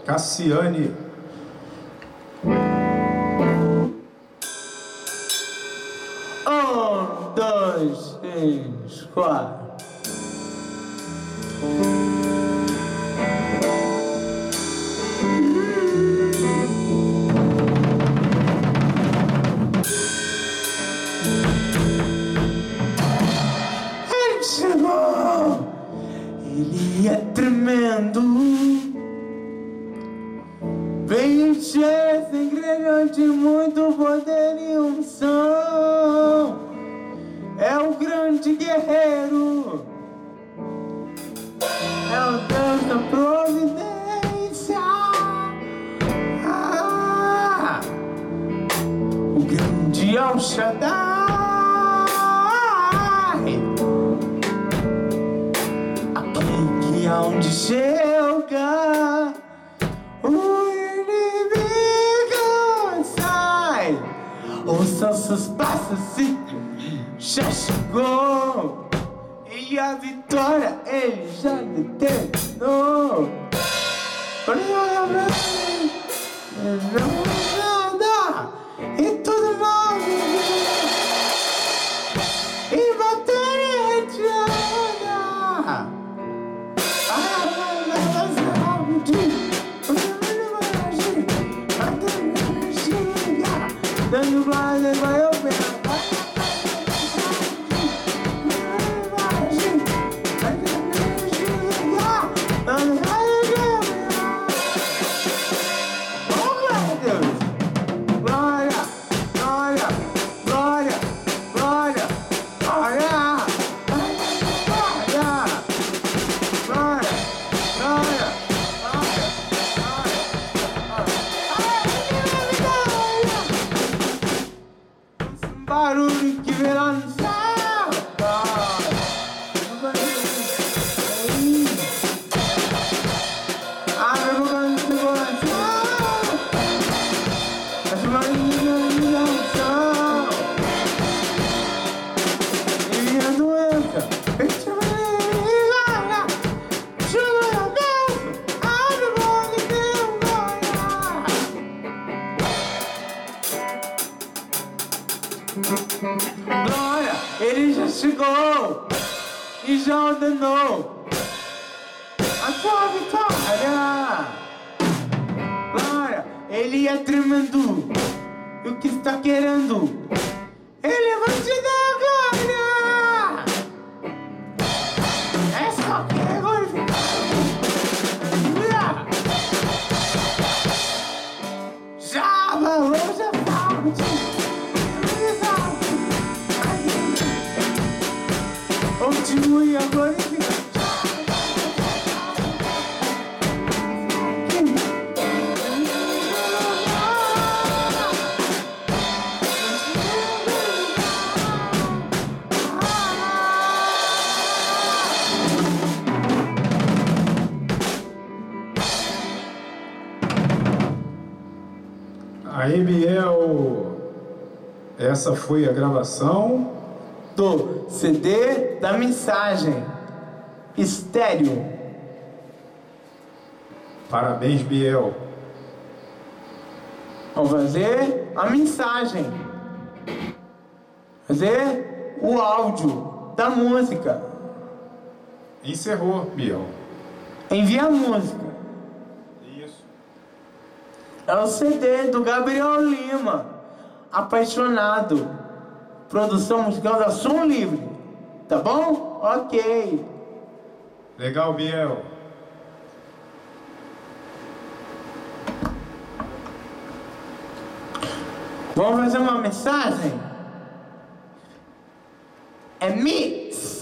Cassiane. Um, dois, três, quatro. Ele chegou, ele é tremendo. Veio cheio, sem ingrediente, muito poder e unção. É o grande guerreiro, é o Deus da providência. O grande El Shaddai. Aquele que aonde chega o inimigo sai. Ouça seus passos, sim, já chegou. E a vitória ele já determinou. Não nada e tudo mal. E bater e retirada. Dando glória vai operar. Barulho que vem lá no céu. Abre a boca do seu coração. As mãos da unção. E minha doença. Chuva a bênção. Abre a boca e dê glória, ele já chegou e já ordenou a tua vitória. Glória, ele é tremendo. E o que está querendo? Ele vai te dar glória. É só que é glorificado. Já falou, já falou. Continue a glorificar. Aí, Biel, essa foi a gravação Do CD da mensagem estéreo. Parabéns, Biel. Vamos fazer a mensagem. Fazer o áudio da música. Encerrou, Biel. Envia a música. Isso. É o CD do Gabriel Lima, Apaixonado. Produção musical da Som Livre. Tá bom? Ok. Legal, Biel. Vamos fazer uma mensagem? É mix.